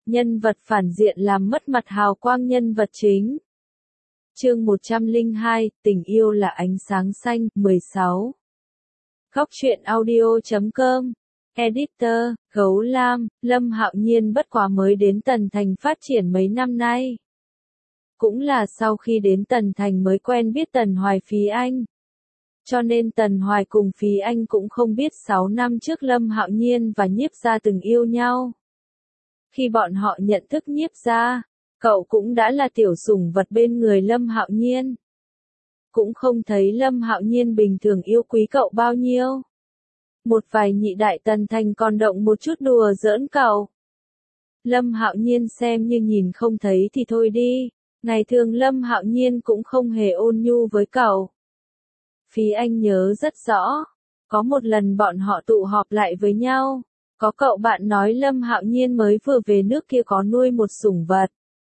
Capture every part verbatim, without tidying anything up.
nhân vật phản diện làm mất mặt hào quang nhân vật chính. Chương một trăm lẻ hai, tình yêu là ánh sáng xanh, mười sáu. Góc truyện audio chấm com. Editor, Gấu Lam, Lâm Hạo Nhiên bất quá mới đến Tần Thành phát triển mấy năm nay. Cũng là sau khi đến Tần Thành mới quen biết Tần Hoài Phí Anh. Cho nên Tần Hoài cùng Phí Anh cũng không biết sáu năm trước Lâm Hạo Nhiên và Nhiếp Gia từng yêu nhau. Khi bọn họ nhận thức Nhiếp Gia, cậu cũng đã là tiểu sủng vật bên người Lâm Hạo Nhiên. Cũng không thấy Lâm Hạo Nhiên bình thường yêu quý cậu bao nhiêu. Một vài nhị đại Tần Thành còn động một chút đùa giỡn cậu. Lâm Hạo Nhiên xem như nhìn không thấy thì thôi đi, ngày thường Lâm Hạo Nhiên cũng không hề ôn nhu với cậu. Phí Anh nhớ rất rõ, có một lần bọn họ tụ họp lại với nhau, có cậu bạn nói Lâm Hạo Nhiên mới vừa về nước kia có nuôi một sủng vật.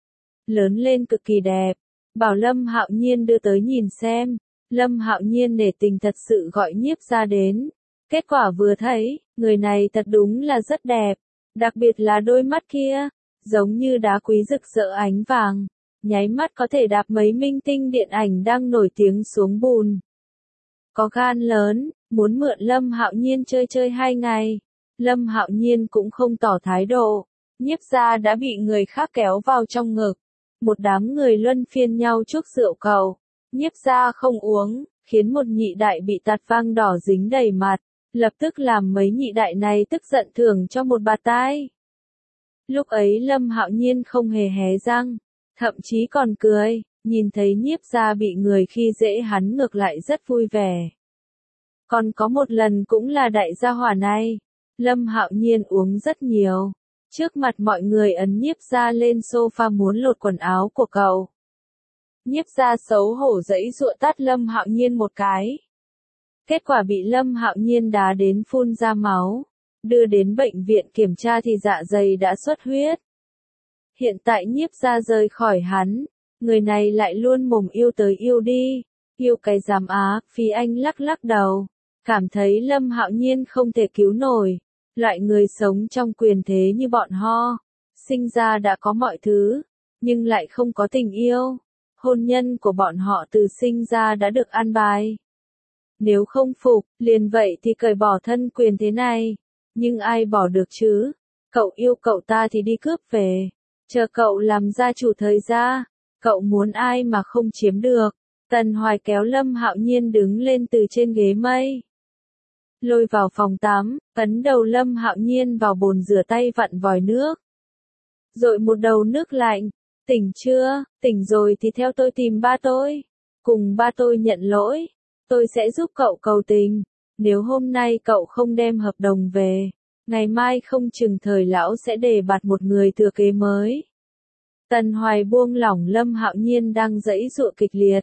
Lớn lên cực kỳ đẹp, bảo Lâm Hạo Nhiên đưa tới nhìn xem, Lâm Hạo Nhiên nể tình thật sự gọi Nhiếp Gia đến. Kết quả vừa thấy, người này thật đúng là rất đẹp, đặc biệt là đôi mắt kia, giống như đá quý rực rỡ ánh vàng, nháy mắt có thể đạp mấy minh tinh điện ảnh đang nổi tiếng xuống bùn. Có gan lớn, muốn mượn Lâm Hạo Nhiên chơi chơi hai ngày, Lâm Hạo Nhiên cũng không tỏ thái độ, Nhiếp Gia đã bị người khác kéo vào trong ngực, một đám người luân phiên nhau chuốc rượu cầu, Nhiếp Gia không uống, khiến một nhị đại bị tạt vang đỏ dính đầy mặt. Lập tức làm mấy nhị đại này tức giận thưởng cho một bạt tai. Lúc ấy Lâm Hạo Nhiên không hề hé răng, thậm chí còn cười, nhìn thấy Nhiếp Gia bị người khi dễ hắn ngược lại rất vui vẻ. Còn có một lần cũng là đại gia hỏa này, Lâm Hạo Nhiên uống rất nhiều, trước mặt mọi người ấn Nhiếp Gia lên sofa muốn lột quần áo của cậu. Nhiếp Gia xấu hổ giãy giụa tát Lâm Hạo Nhiên một cái. Kết quả bị Lâm Hạo Nhiên đá đến phun ra máu, đưa đến bệnh viện kiểm tra thì dạ dày đã xuất huyết. Hiện tại Nhiếp Gia rời khỏi hắn, người này lại luôn mồm yêu tới yêu đi, yêu cái giám á, Phí Anh lắc lắc đầu, cảm thấy Lâm Hạo Nhiên không thể cứu nổi, loại người sống trong quyền thế như bọn họ, sinh ra đã có mọi thứ, nhưng lại không có tình yêu, hôn nhân của bọn họ từ sinh ra đã được an bài. Nếu không phục, liền vậy thì cởi bỏ thân quyền thế này. Nhưng ai bỏ được chứ? Cậu yêu cậu ta thì đi cướp về. Chờ cậu làm gia chủ thời gia. Cậu muốn ai mà không chiếm được. Tần Hoài kéo Lâm Hạo Nhiên đứng lên từ trên ghế mây. Lôi vào phòng tắm, ấn đầu Lâm Hạo Nhiên vào bồn rửa tay vặn vòi nước. Rồi một đầu nước lạnh. Tỉnh chưa? Tỉnh rồi thì theo tôi tìm ba tôi. Cùng ba tôi nhận lỗi. Tôi sẽ giúp cậu cầu tình, nếu hôm nay cậu không đem hợp đồng về, ngày mai không chừng thời lão sẽ đề bạt một người thừa kế mới. Tần Hoài buông lỏng Lâm Hạo Nhiên đang giãy giụa kịch liệt.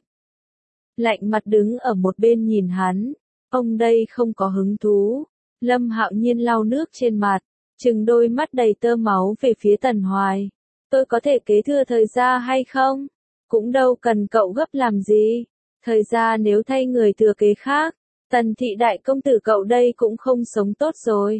Lạnh mặt đứng ở một bên nhìn hắn, ông đây không có hứng thú. Lâm Hạo Nhiên lau nước trên mặt, trừng đôi mắt đầy tơ máu về phía Tần Hoài. Tôi có thể kế thừa thời gia hay không? Cũng đâu cần cậu gấp làm gì. Thời gia nếu thay người thừa kế khác, Tần thị đại công tử cậu đây cũng không sống tốt rồi.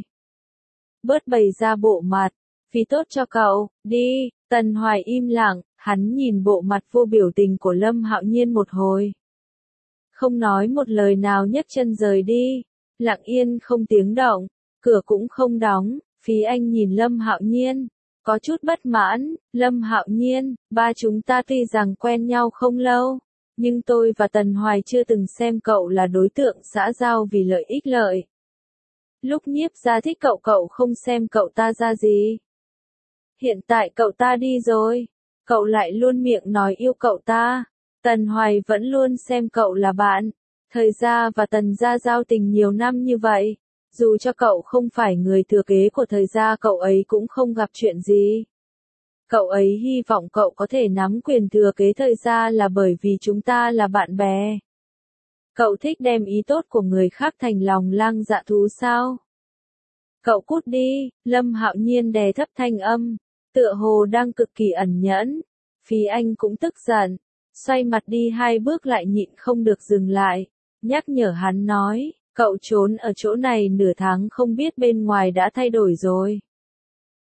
Bớt bày ra bộ mặt, vì tốt cho cậu, đi. Tần Hoài im lặng, hắn nhìn bộ mặt vô biểu tình của Lâm Hạo Nhiên một hồi. Không nói một lời nào nhấc chân rời đi, lặng yên không tiếng động, cửa cũng không đóng, Phí Anh nhìn Lâm Hạo Nhiên, có chút bất mãn, Lâm Hạo Nhiên, ba chúng ta tuy rằng quen nhau không lâu. Nhưng tôi và Tần Hoài chưa từng xem cậu là đối tượng xã giao vì lợi ích lợi. Lúc Nhiếp Gia thích cậu cậu không xem cậu ta ra gì. Hiện tại cậu ta đi rồi, cậu lại luôn miệng nói yêu cậu ta. Tần Hoài vẫn luôn xem cậu là bạn. Thời gia và Tần gia giao tình nhiều năm như vậy, dù cho cậu không phải người thừa kế của thời gia cậu ấy cũng không gặp chuyện gì. Cậu ấy hy vọng cậu có thể nắm quyền thừa kế thời gia là bởi vì chúng ta là bạn bè. Cậu thích đem ý tốt của người khác thành lòng lang dạ thú sao? Cậu cút đi, Lâm Hạo Nhiên đè thấp thanh âm, tựa hồ đang cực kỳ ẩn nhẫn. Phí Anh cũng tức giận, xoay mặt đi hai bước lại nhịn không được dừng lại, nhắc nhở hắn nói, cậu trốn ở chỗ này nửa tháng không biết bên ngoài đã thay đổi rồi.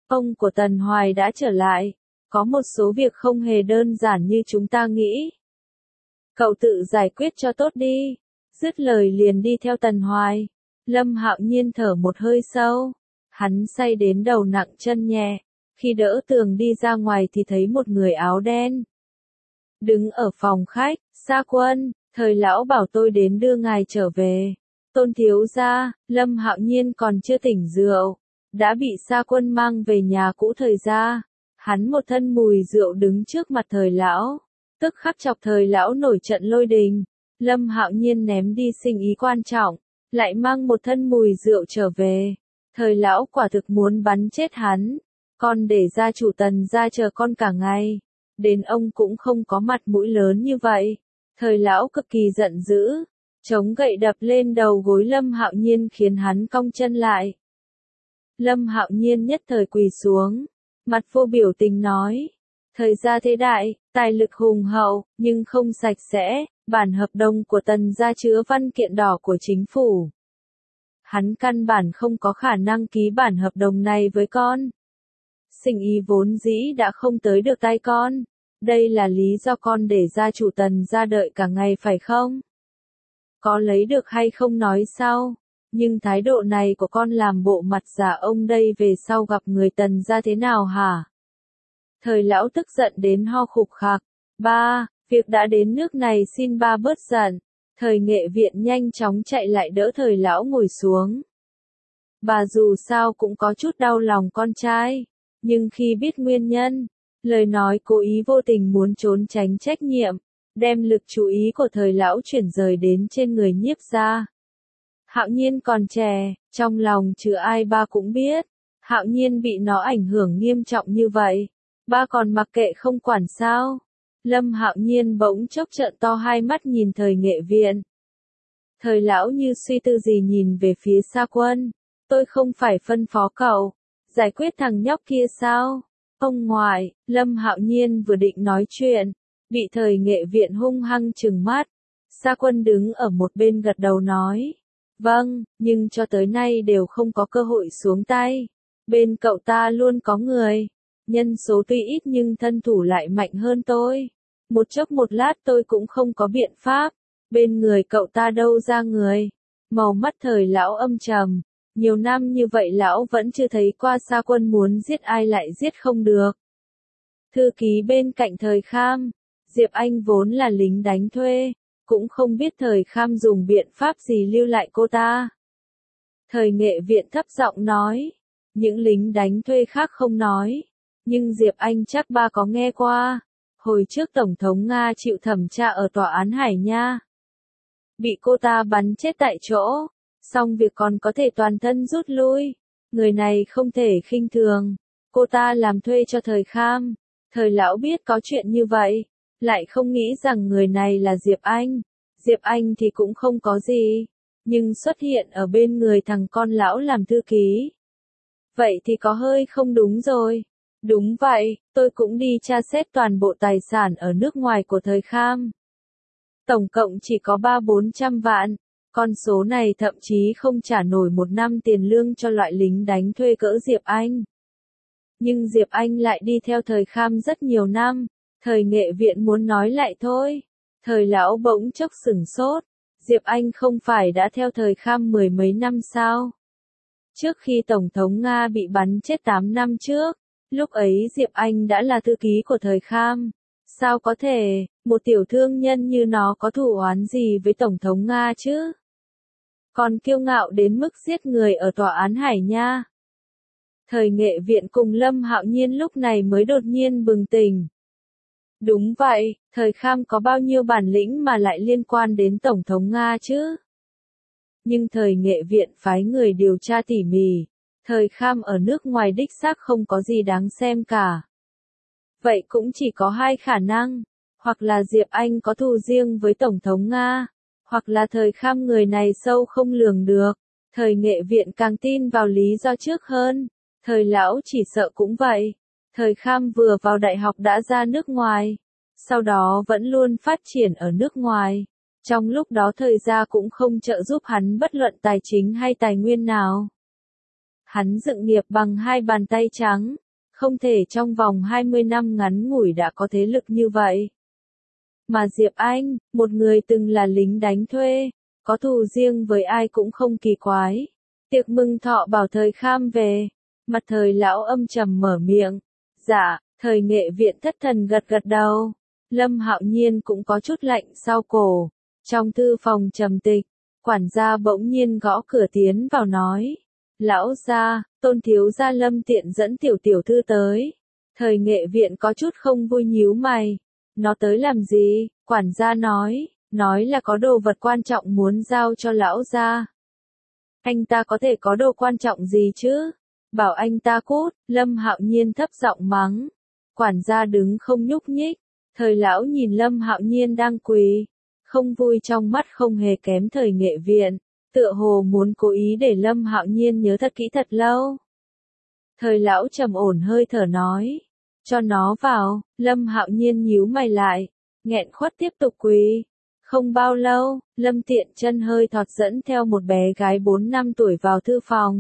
ông của Tần Hoài đã trở lại, có một số việc không hề đơn giản như chúng ta nghĩ. Cậu tự giải quyết cho tốt đi. Dứt lời liền đi theo Tần Hoài. Lâm Hạo Nhiên thở một hơi sâu. Hắn say đến đầu nặng chân nhẹ. Khi đỡ tường đi ra ngoài thì thấy một người áo đen. Đứng ở phòng khách, Sa Quân, Thời lão bảo tôi đến đưa ngài trở về. Tôn thiếu gia, Lâm Hạo Nhiên còn chưa tỉnh rượu, đã bị Sa Quân mang về nhà cũ Thời gia. Hắn một thân mùi rượu đứng trước mặt Thời lão, tức khắc chọc Thời lão nổi trận lôi đình. Lâm Hạo Nhiên ném đi sinh ý quan trọng, lại mang một thân mùi rượu trở về. Thời lão quả thực muốn bắn chết hắn. Con để gia chủ Tần gia chờ con cả ngày, đến ông cũng không có mặt mũi lớn như vậy. Thời lão cực kỳ giận dữ, chống gậy đập lên đầu gối Lâm Hạo Nhiên khiến hắn cong chân lại. Lâm Hạo Nhiên nhất thời quỳ xuống, mặt vô biểu tình nói: Thời gia thế đại, tài lực hùng hậu, nhưng không sạch sẽ, bản hợp đồng của Tần gia chứa văn kiện đỏ của chính phủ. Hắn căn bản không có khả năng ký bản hợp đồng này với con. Sinh ý vốn dĩ đã không tới được tay con. Đây là lý do con để gia chủ Tần gia đợi cả ngày phải không? Có lấy được hay không nói sau, nhưng thái độ này của con làm bộ mặt giả ông đây về sau gặp người Tần gia thế nào hả? Thời lão tức giận đến ho khục khạc. Ba, việc đã đến nước này xin ba bớt giận. Thời Nghệ Viện nhanh chóng chạy lại đỡ Thời lão ngồi xuống. Bà dù sao cũng có chút đau lòng con trai, nhưng khi biết nguyên nhân, lời nói cố ý vô tình muốn trốn tránh trách nhiệm, đem lực chú ý của Thời lão chuyển rời đến trên người Nhiếp gia. Hạo Nhiên còn trẻ, trong lòng chứ ai ba cũng biết, Hạo Nhiên bị nó ảnh hưởng nghiêm trọng như vậy, ba còn mặc kệ không quản sao? Lâm Hạo Nhiên bỗng chốc trợn to hai mắt nhìn Thời Nghệ Viện. Thời lão như suy tư gì nhìn về phía Sa Quân. Tôi không phải phân phó cậu giải quyết thằng nhóc kia sao? Ông ngoại, Lâm Hạo Nhiên vừa định nói chuyện, bị Thời Nghệ Viện hung hăng trừng mắt. Sa Quân đứng ở một bên gật đầu nói: Vâng, nhưng cho tới nay đều không có cơ hội xuống tay. Bên cậu ta luôn có người, nhân số tuy ít nhưng thân thủ lại mạnh hơn tôi. Một chốc một lát tôi cũng không có biện pháp. Bên người cậu ta đâu ra người? Màu mắt Thời lão âm trầm. Nhiều năm như vậy lão vẫn chưa thấy qua Sa Quân muốn giết ai lại giết không được. Thư ký bên cạnh Thời Kham, Diệp Anh vốn là lính đánh thuê, cũng không biết Thời Kham dùng biện pháp gì lưu lại cô ta. Thời Nghệ Viện thấp giọng nói, những lính đánh thuê khác không nói, nhưng Diệp Anh chắc ba có nghe qua. Hồi trước Tổng thống Nga chịu thẩm tra ở tòa án Hải Nha, bị cô ta bắn chết tại chỗ, xong việc còn có thể toàn thân rút lui. Người này không thể khinh thường. Cô ta làm thuê cho Thời Kham. Thời lão biết có chuyện như vậy, lại không nghĩ rằng người này là Diệp Anh. Diệp Anh thì cũng không có gì, nhưng xuất hiện ở bên người thằng con lão làm thư ký. Vậy thì có hơi không đúng rồi. Đúng vậy, tôi cũng đi tra xét toàn bộ tài sản ở nước ngoài của Thời Kham. Tổng cộng chỉ có ba bốn trăm vạn. Con số này thậm chí không trả nổi một năm tiền lương cho loại lính đánh thuê cỡ Diệp Anh. Nhưng Diệp Anh lại đi theo Thời Kham rất nhiều năm. Thời Nghệ Viện muốn nói lại thôi. Thời lão bỗng chốc sửng sốt. Diệp Anh không phải đã theo Thời Kham mười mấy năm sao? Trước khi Tổng thống Nga bị bắn chết tám năm trước, lúc ấy Diệp Anh đã là thư ký của Thời Kham. Sao có thể, một tiểu thương nhân như nó có thù oán gì với Tổng thống Nga chứ? Còn kiêu ngạo đến mức giết người ở tòa án Hải Nha. Thời Nghệ Viện cùng Lâm Hạo Nhiên lúc này mới đột nhiên bừng tỉnh. Đúng vậy, Thời Kham có bao nhiêu bản lĩnh mà lại liên quan đến Tổng thống Nga chứ? Nhưng Thời Nghệ Viện phái người điều tra tỉ mỉ. Thời Kham ở nước ngoài đích xác không có gì đáng xem cả. Vậy cũng chỉ có hai khả năng. Hoặc là Diệp Anh có thù riêng với Tổng thống Nga. Hoặc là Thời Kham người này sâu không lường được. Thời Nghệ Viện càng tin vào lý do trước hơn. Thời lão chỉ sợ cũng vậy. Thời Kham vừa vào đại học đã ra nước ngoài. Sau đó vẫn luôn phát triển ở nước ngoài. Trong lúc đó Thời gia cũng không trợ giúp hắn bất luận tài chính hay tài nguyên nào. Hắn dựng nghiệp bằng hai bàn tay trắng, không thể trong vòng hai mươi năm ngắn ngủi đã có thế lực như vậy. Mà Diệp Anh, một người từng là lính đánh thuê, có thù riêng với ai cũng không kỳ quái. Tiệc mừng thọ bảo thời Kham về, mặt thời lão âm trầm mở miệng. Dạ, thời Nghệ viện thất thần gật gật đầu. Lâm Hạo Nhiên cũng có chút lạnh sau cổ. Trong thư phòng trầm tịch, quản gia bỗng nhiên gõ cửa tiến vào nói. Lão gia, Tôn thiếu gia Lâm Tiện dẫn tiểu tiểu thư tới. Thời Nghệ viện có chút không vui nhíu mày. Nó tới làm gì? Quản gia nói, nói là có đồ vật quan trọng muốn giao cho lão gia. Anh ta có thể có đồ quan trọng gì chứ? Bảo anh ta cút, Lâm Hạo Nhiên thấp giọng mắng. Quản gia đứng không nhúc nhích. Thời lão nhìn Lâm Hạo Nhiên đang quỳ, không vui trong mắt không hề kém thời Nghệ viện, tựa hồ muốn cố ý để Lâm Hạo Nhiên nhớ thật kỹ thật lâu. Thời lão trầm ổn hơi thở nói, cho nó vào. Lâm Hạo Nhiên nhíu mày lại, nghẹn khuất tiếp tục quỳ. Không bao lâu, Lâm Tiện chân hơi thọt dẫn theo một bé gái bốn năm tuổi vào thư phòng.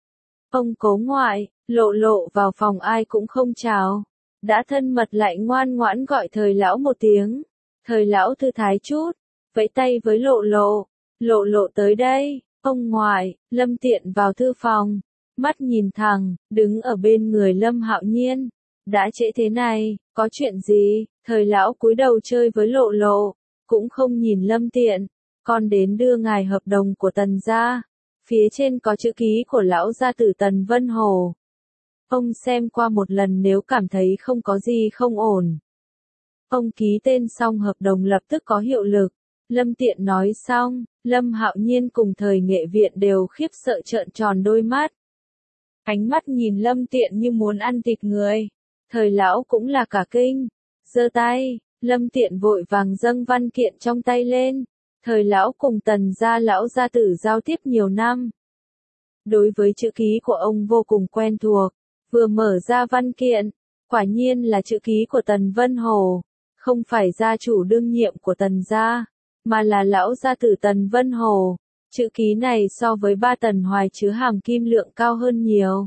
Ông cố ngoại, Lộ Lộ vào phòng ai cũng không chào. Đã thân mật lại ngoan ngoãn gọi thời lão một tiếng. Thời lão thư thái chút, vẫy tay với Lộ Lộ. Lộ Lộ tới đây. Ông ngoại, Lâm Tiện vào thư phòng, mắt nhìn thẳng, đứng ở bên người Lâm Hạo Nhiên. Đã trễ thế này, có chuyện gì? Thời lão cúi đầu chơi với Lộ Lộ, cũng không nhìn Lâm Tiện. Con đến đưa ngài hợp đồng của Tần gia. Phía trên có chữ ký của lão gia tử Tần Vân Hồ. Ông xem qua một lần nếu cảm thấy không có gì không ổn. Ông ký tên xong hợp đồng lập tức có hiệu lực. Lâm Tiện nói xong, Lâm Hạo Nhiên cùng thời Nghệ viện đều khiếp sợ trợn tròn đôi mắt. Ánh mắt nhìn Lâm Tiện như muốn ăn thịt người. Thời lão cũng là cả kinh. Giơ tay, Lâm Tiện vội vàng dâng văn kiện trong tay lên. Thời lão cùng Tần gia lão gia tử giao tiếp nhiều năm. Đối với chữ ký của ông vô cùng quen thuộc. Vừa mở ra văn kiện, quả nhiên là chữ ký của Tần Vân Hồ, không phải gia chủ đương nhiệm của Tần gia, mà là lão gia tử Tần Vân Hồ. Chữ ký này so với ba Tần Hoài chứa hàm kim lượng cao hơn nhiều.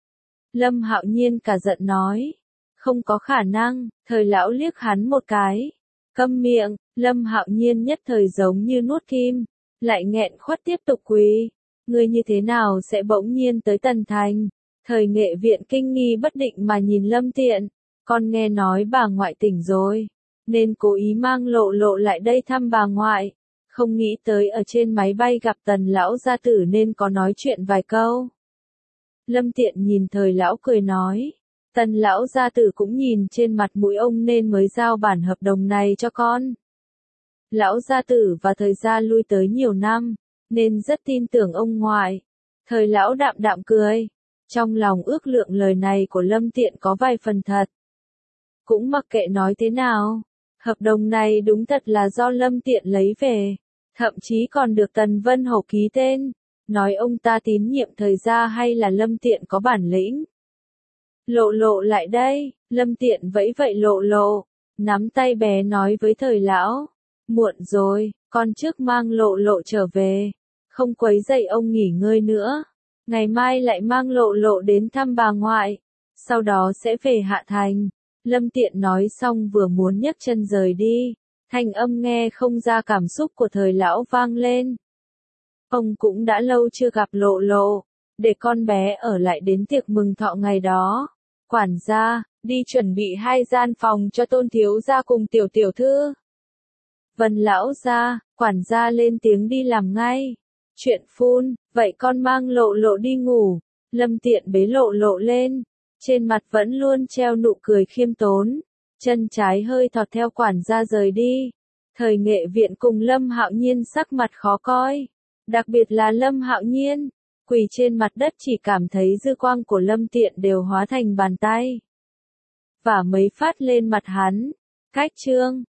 Lâm Hạo Nhiên cả giận nói, không có khả năng. Thời lão liếc hắn một cái, câm miệng. Lâm Hạo Nhiên nhất thời giống như nuốt kim, lại nghẹn khuất tiếp tục quỳ. Ngươi như thế nào sẽ bỗng nhiên tới Tần Thành? Thời Nghệ viện kinh nghi bất định mà nhìn Lâm Tiện, con nghe nói bà ngoại tỉnh rồi, nên cố ý mang Lộ Lộ lại đây thăm bà ngoại, không nghĩ tới ở trên máy bay gặp Tần lão gia tử nên có nói chuyện vài câu. Lâm Tiện nhìn thời lão cười nói, Tần lão gia tử cũng nhìn trên mặt mũi ông nên mới giao bản hợp đồng này cho con. Lão gia tử và thời gia lui tới nhiều năm, nên rất tin tưởng ông ngoại. Thời lão đạm đạm cười. Trong lòng ước lượng lời này của Lâm Tiện có vài phần thật. Cũng mặc kệ nói thế nào, hợp đồng này đúng thật là do Lâm Tiện lấy về, thậm chí còn được Tần Vân Hầu ký tên, nói ông ta tín nhiệm thời gia hay là Lâm Tiện có bản lĩnh. Lộ Lộ lại đây, Lâm Tiện vẫy vậy Lộ Lộ, nắm tay bé nói với thời lão, muộn rồi, con trước mang Lộ Lộ trở về, không quấy rầy ông nghỉ ngơi nữa. Ngày mai lại mang Lộ Lộ đến thăm bà ngoại, sau đó sẽ về Hạ Thành. Lâm Tiện nói xong vừa muốn nhấc chân rời đi, thanh âm nghe không ra cảm xúc của thời lão vang lên. Ông cũng đã lâu chưa gặp Lộ Lộ, để con bé ở lại đến tiệc mừng thọ ngày đó. Quản gia, đi chuẩn bị hai gian phòng cho Tôn thiếu gia cùng tiểu tiểu thư. Vân lão gia, quản gia lên tiếng đi làm ngay. Chuyện phun, vậy con mang Lộ Lộ đi ngủ. Lâm Tiện bế Lộ Lộ lên, trên mặt vẫn luôn treo nụ cười khiêm tốn, chân trái hơi thọt theo quản gia rời đi. Thời Nghệ viện cùng Lâm Hạo Nhiên sắc mặt khó coi, đặc biệt là Lâm Hạo Nhiên, quỳ trên mặt đất chỉ cảm thấy dư quang của Lâm Tiện đều hóa thành bàn tay, và mấy phát lên mặt hắn. Cách chương